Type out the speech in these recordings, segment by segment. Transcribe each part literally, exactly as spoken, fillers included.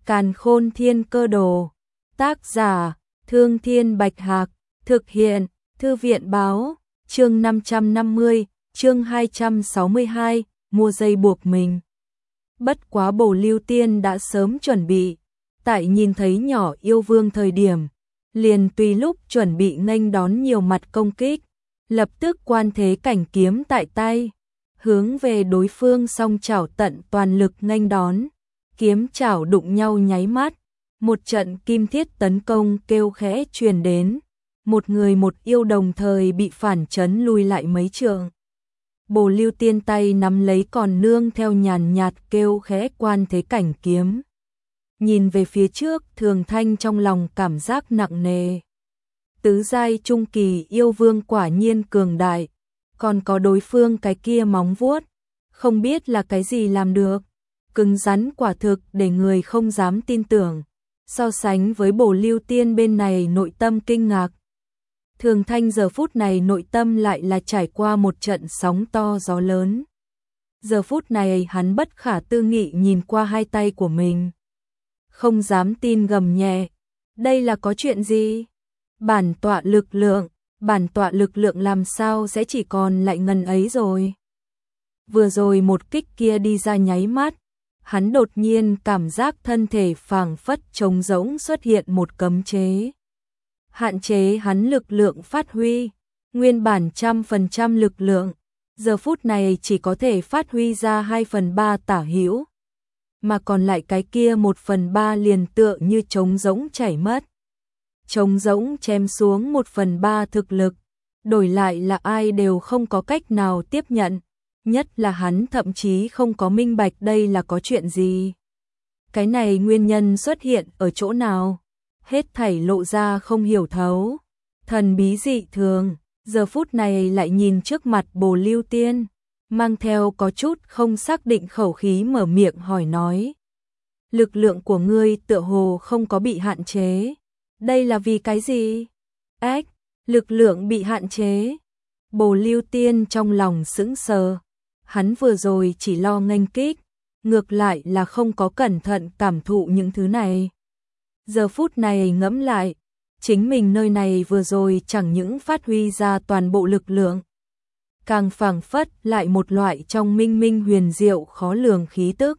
Càn Khôn Thiên Cơ Đồ. Tác giả: Thương Thiên Bạch Hạc. Thực hiện: Thư viện báo. Chương năm trăm năm mươi, chương hai trăm sáu mươi hai, mua dây buộc mình. Bất quá Bồ Lưu Tiên đã sớm chuẩn bị, tại nhìn thấy nhỏ yêu vương thời điểm, liền tùy lúc chuẩn bị nghênh đón nhiều mặt công kích, lập tức quan thế cảnh kiếm tại tay, hướng về đối phương song chảo tận toàn lực nghênh đón. Kiếm chảo đụng nhau nháy mắt, một trận kim thiết tấn công kêu khẽ truyền đến, một người một yêu đồng thời bị phản chấn lùi lại mấy trượng. Bồ Lưu Tiên tay nắm lấy còn nương theo nhàn nhạt kêu khẽ quan thế cảnh kiếm. Nhìn về phía trước, Thường Thanh trong lòng cảm giác nặng nề. Tứ giai trung kỳ yêu vương quả nhiên cường đại, còn có đối phương cái kia móng vuốt, không biết là cái gì làm được, cứng rắn quả thực để người không dám tin tưởng. So sánh với Bồ Lưu Tiên bên này nội tâm kinh ngạc, Thường Thanh giờ phút này nội tâm lại là trải qua một trận sóng to gió lớn. Giờ phút này hắn bất khả tư nghị nhìn qua hai tay của mình, không dám tin gầm nhẹ, đây là có chuyện gì? Bản tọa lực lượng, bản tọa lực lượng làm sao sẽ chỉ còn lại ngần ấy rồi? Vừa rồi một kích kia đi ra nháy mắt, hắn đột nhiên cảm giác thân thể phảng phất trống rỗng xuất hiện một cấm chế. Hạn chế hắn lực lượng phát huy, nguyên bản trăm phần trăm lực lượng, giờ phút này chỉ có thể phát huy ra hai phần ba tả hữu, mà còn lại cái kia một phần ba liền tựa như trống rỗng chảy mất. Trống rỗng chém xuống một phần ba thực lực, đổi lại là ai đều không có cách nào tiếp nhận, nhất là hắn thậm chí không có minh bạch đây là có chuyện gì. Cái này nguyên nhân xuất hiện ở chỗ nào? Hết thảy lộ ra không hiểu thấu, thần bí dị thường. Giờ phút này lại nhìn trước mặt Bồ Lưu Tiên, mang theo có chút không xác định khẩu khí mở miệng hỏi nói. Lực lượng của ngươi tựa hồ không có bị hạn chế, đây là vì cái gì? Ách, lực lượng bị hạn chế. Bồ Lưu Tiên trong lòng sững sờ, hắn vừa rồi chỉ lo nghênh kích, ngược lại là không có cẩn thận cảm thụ những thứ này. Giờ phút này ngẫm lại, chính mình nơi này vừa rồi chẳng những phát huy ra toàn bộ lực lượng, càng phảng phất lại một loại trong minh minh huyền diệu khó lường khí tức,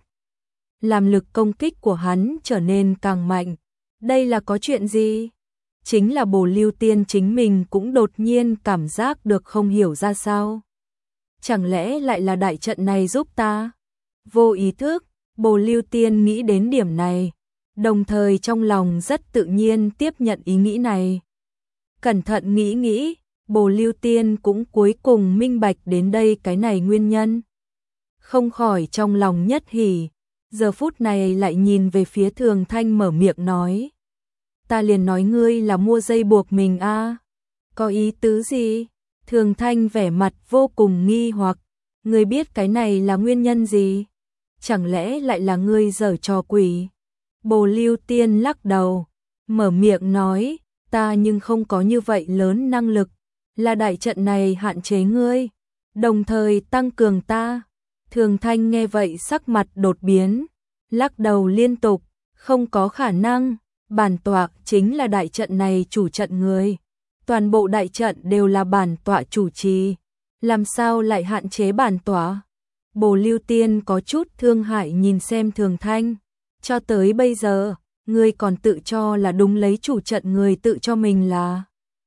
làm lực công kích của hắn trở nên càng mạnh. Đây là có chuyện gì? Chính là Bồ Lưu Tiên chính mình cũng đột nhiên cảm giác được không hiểu ra sao. Chẳng lẽ lại là đại trận này giúp ta? Vô ý thức, Bồ Lưu Tiên nghĩ đến điểm này, đồng thời trong lòng rất tự nhiên tiếp nhận ý nghĩ này. Cẩn thận nghĩ nghĩ, Bồ Lưu Tiên cũng cuối cùng minh bạch đến đây cái này nguyên nhân. Không khỏi trong lòng nhất hỉ, giờ phút này lại nhìn về phía Thường Thanh mở miệng nói. Ta liền nói ngươi là mua dây buộc mình a, à? Có ý tứ gì? Thường Thanh vẻ mặt vô cùng nghi hoặc, ngươi biết cái này là nguyên nhân gì? Chẳng lẽ lại là ngươi giở trò quỷ? Bồ Lưu Tiên lắc đầu, mở miệng nói, ta nhưng không có như vậy lớn năng lực, là đại trận này hạn chế ngươi, đồng thời tăng cường ta. Thường Thanh nghe vậy sắc mặt đột biến, lắc đầu liên tục, không có khả năng, bản tọa chính là đại trận này chủ trận người, toàn bộ đại trận đều là bản tọa chủ trì, làm sao lại hạn chế bản tọa? Bồ Lưu Tiên có chút thương hại nhìn xem Thường Thanh, cho tới bây giờ, ngươi còn tự cho là đúng lấy chủ trận người tự cho mình là.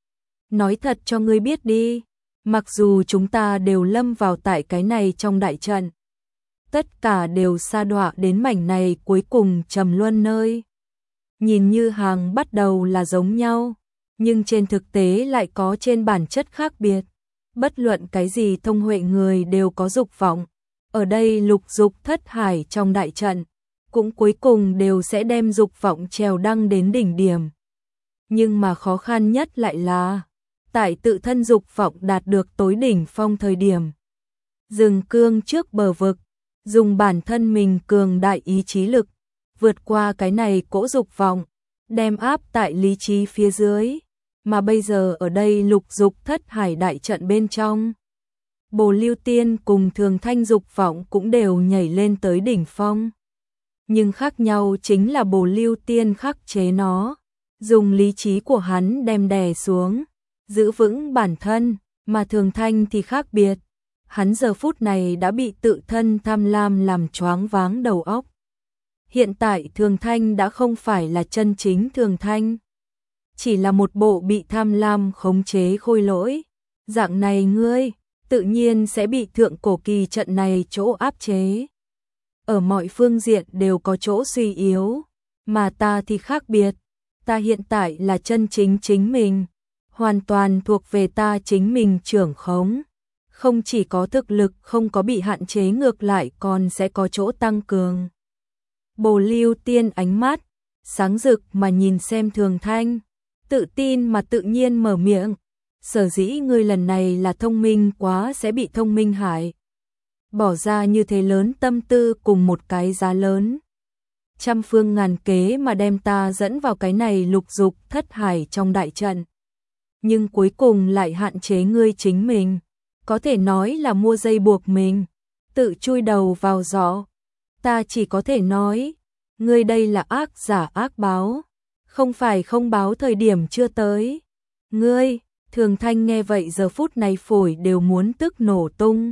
Nói thật cho ngươi biết đi, mặc dù chúng ta đều lâm vào tại cái này trong đại trận, tất cả đều sa đọa đến mảnh này cuối cùng trầm luân nơi. Nhìn như hàng bắt đầu là giống nhau, nhưng trên thực tế lại có trên bản chất khác biệt. Bất luận cái gì thông huệ người đều có dục vọng, ở đây lục dục thất hải trong đại trận, cũng cuối cùng đều sẽ đem dục vọng trèo đăng đến đỉnh điểm. Nhưng mà khó khăn nhất lại là, tại tự thân dục vọng đạt được tối đỉnh phong thời điểm, dừng cương trước bờ vực, dùng bản thân mình cường đại ý chí lực, vượt qua cái này cỗ dục vọng, đem áp tại lý trí phía dưới, mà bây giờ ở đây lục dục thất hải đại trận bên trong. Bồ Lưu Tiên cùng Thường Thanh dục vọng cũng đều nhảy lên tới đỉnh phong. Nhưng khác nhau chính là Bồ Lưu Tiên khắc chế nó, dùng lý trí của hắn đem đè xuống, giữ vững bản thân, mà Thường Thanh thì khác biệt. Hắn giờ phút này đã bị tự thân tham lam làm choáng váng đầu óc. Hiện tại Thường Thanh đã không phải là chân chính Thường Thanh, chỉ là một bộ bị tham lam khống chế khôi lỗi. Dạng này ngươi, tự nhiên sẽ bị thượng cổ kỳ trận này chỗ áp chế. Ở mọi phương diện đều có chỗ suy yếu, mà ta thì khác biệt. Ta hiện tại là chân chính chính mình, hoàn toàn thuộc về ta chính mình trưởng khống. Không chỉ có thực lực không có bị hạn chế, ngược lại còn sẽ có chỗ tăng cường. Bồ Lưu Tiên ánh mắt sáng rực mà nhìn xem Thường Thanh, tự tin mà tự nhiên mở miệng. Sở dĩ ngươi lần này là thông minh quá sẽ bị thông minh hại. Bỏ ra như thế lớn tâm tư cùng một cái giá lớn. Trăm phương ngàn kế mà đem ta dẫn vào cái này lục dục thất hải trong đại trận. Nhưng cuối cùng lại hạn chế ngươi chính mình. Có thể nói là mua dây buộc mình, tự chui đầu vào giỏ. Ta chỉ có thể nói, ngươi đây là ác giả ác báo, không phải không báo thời điểm chưa tới. Ngươi, Thường Thanh nghe vậy giờ phút này phổi đều muốn tức nổ tung.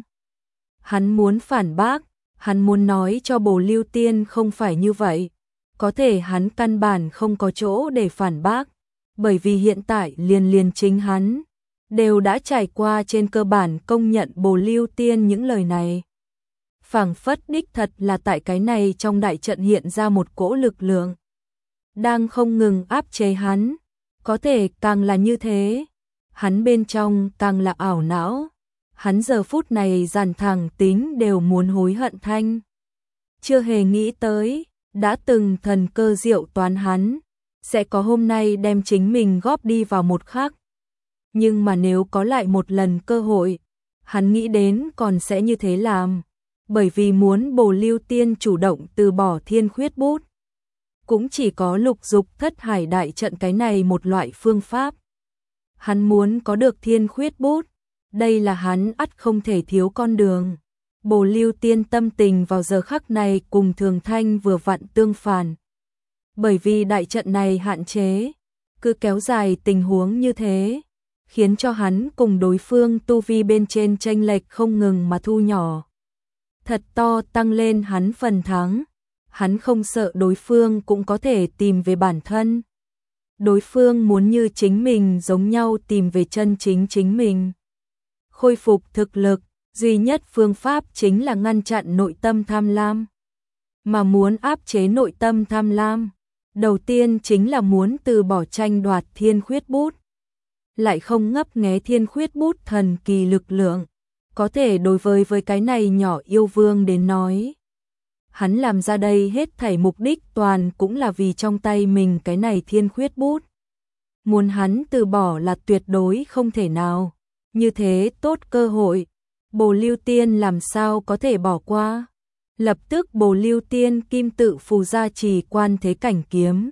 Hắn muốn phản bác, hắn muốn nói cho Bồ Lưu Tiên không phải như vậy. Có thể hắn căn bản không có chỗ để phản bác, bởi vì hiện tại liền liền chính hắn đều đã trải qua trên cơ bản công nhận Bồ Lưu Tiên những lời này. Phảng phất đích thật là tại cái này trong đại trận hiện ra một cỗ lực lượng đang không ngừng áp chế hắn. Có thể càng là như thế, hắn bên trong càng là ảo não. Hắn giờ phút này dàn thẳng tính đều muốn hối hận thanh. Chưa hề nghĩ tới, đã từng thần cơ diệu toán hắn, sẽ có hôm nay đem chính mình góp đi vào một khắc. Nhưng mà nếu có lại một lần cơ hội, hắn nghĩ đến còn sẽ như thế làm. Bởi vì muốn Bồ Lưu Tiên chủ động từ bỏ thiên khuyết bút. Cũng chỉ có lục dục thất hải đại trận cái này một loại phương pháp. Hắn muốn có được thiên khuyết bút, đây là hắn ắt không thể thiếu con đường. Bồ Lưu Tiên tâm tình vào giờ khắc này cùng Thường Thanh vừa vặn tương phản. Bởi vì đại trận này hạn chế, cứ kéo dài tình huống như thế, khiến cho hắn cùng đối phương tu vi bên trên chênh lệch không ngừng mà thu nhỏ. Thật to tăng lên hắn phần thắng, hắn không sợ đối phương cũng có thể tìm về bản thân. Đối phương muốn như chính mình giống nhau tìm về chân chính chính mình. Khôi phục thực lực, duy nhất phương pháp chính là ngăn chặn nội tâm tham lam. Mà muốn áp chế nội tâm tham lam, đầu tiên chính là muốn từ bỏ tranh đoạt thiên khuyết bút. Lại không ngấp nghé thiên khuyết bút thần kỳ lực lượng. Có thể đối với với cái này nhỏ yêu vương đến nói. Hắn làm ra đây hết thảy mục đích toàn cũng là vì trong tay mình cái này thiên khuyết bút. Muốn hắn từ bỏ là tuyệt đối không thể nào. Như thế tốt cơ hội, Bồ Lưu Tiên làm sao có thể bỏ qua. Lập tức Bồ Lưu Tiên kim tự phù gia trì quan thế cảnh kiếm.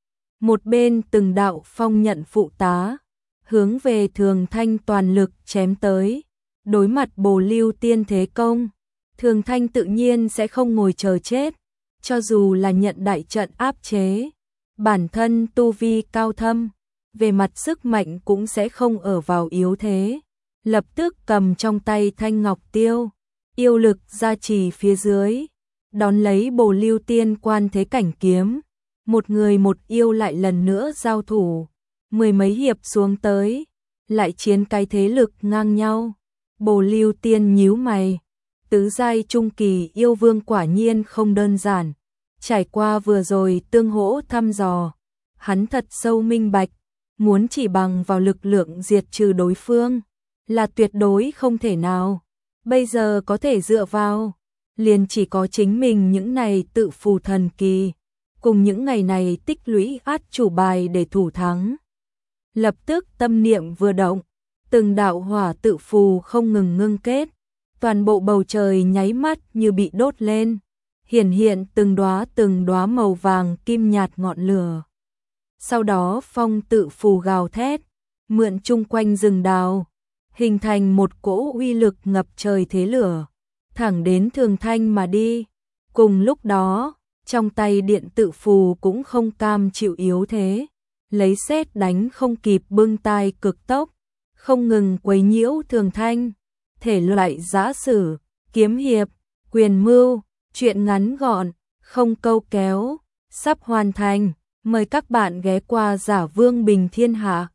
Một bên từng đạo phong nhận phụ tá, hướng về Thường Thanh toàn lực chém tới. Đối mặt Bồ Lưu Tiên thế công, Thường Thanh tự nhiên sẽ không ngồi chờ chết. Cho dù là nhận đại trận áp chế, bản thân tu vi cao thâm, về mặt sức mạnh cũng sẽ không ở vào yếu thế. Lập tức cầm trong tay thanh ngọc tiêu, yêu lực gia trì phía dưới, đón lấy Bồ Lưu Tiên quan thế cảnh kiếm. Một người một yêu lại lần nữa giao thủ, mười mấy hiệp xuống tới, lại chiến cái thế lực ngang nhau. Bồ Lưu Tiên nhíu mày, tứ giai trung kỳ yêu vương quả nhiên không đơn giản. Trải qua vừa rồi tương hỗ thăm dò, hắn thật sâu minh bạch, muốn chỉ bằng vào lực lượng diệt trừ đối phương là tuyệt đối không thể nào. Bây giờ có thể dựa vào, liền chỉ có chính mình những này tự phù thần kỳ, cùng những ngày này tích lũy át chủ bài để thủ thắng. Lập tức tâm niệm vừa động, từng đạo hỏa tự phù không ngừng ngưng kết, toàn bộ bầu trời nháy mắt như bị đốt lên, hiển hiện từng đóa từng đóa màu vàng kim nhạt ngọn lửa. Sau đó phong tự phù gào thét, mượn chung quanh rừng đào, hình thành một cỗ uy lực ngập trời thế lửa, thẳng đến Thường Thanh mà đi. Cùng lúc đó, trong tay điện tự phù cũng không cam chịu yếu thế, lấy sét đánh không kịp bưng tai cực tốc, không ngừng quấy nhiễu Thường Thanh. Thể loại giã sử, kiếm hiệp, quyền mưu, truyện ngắn gọn, không câu kéo, sắp hoàn thành. Mời các bạn ghé qua Giả Vương Bình Thiên Hạ.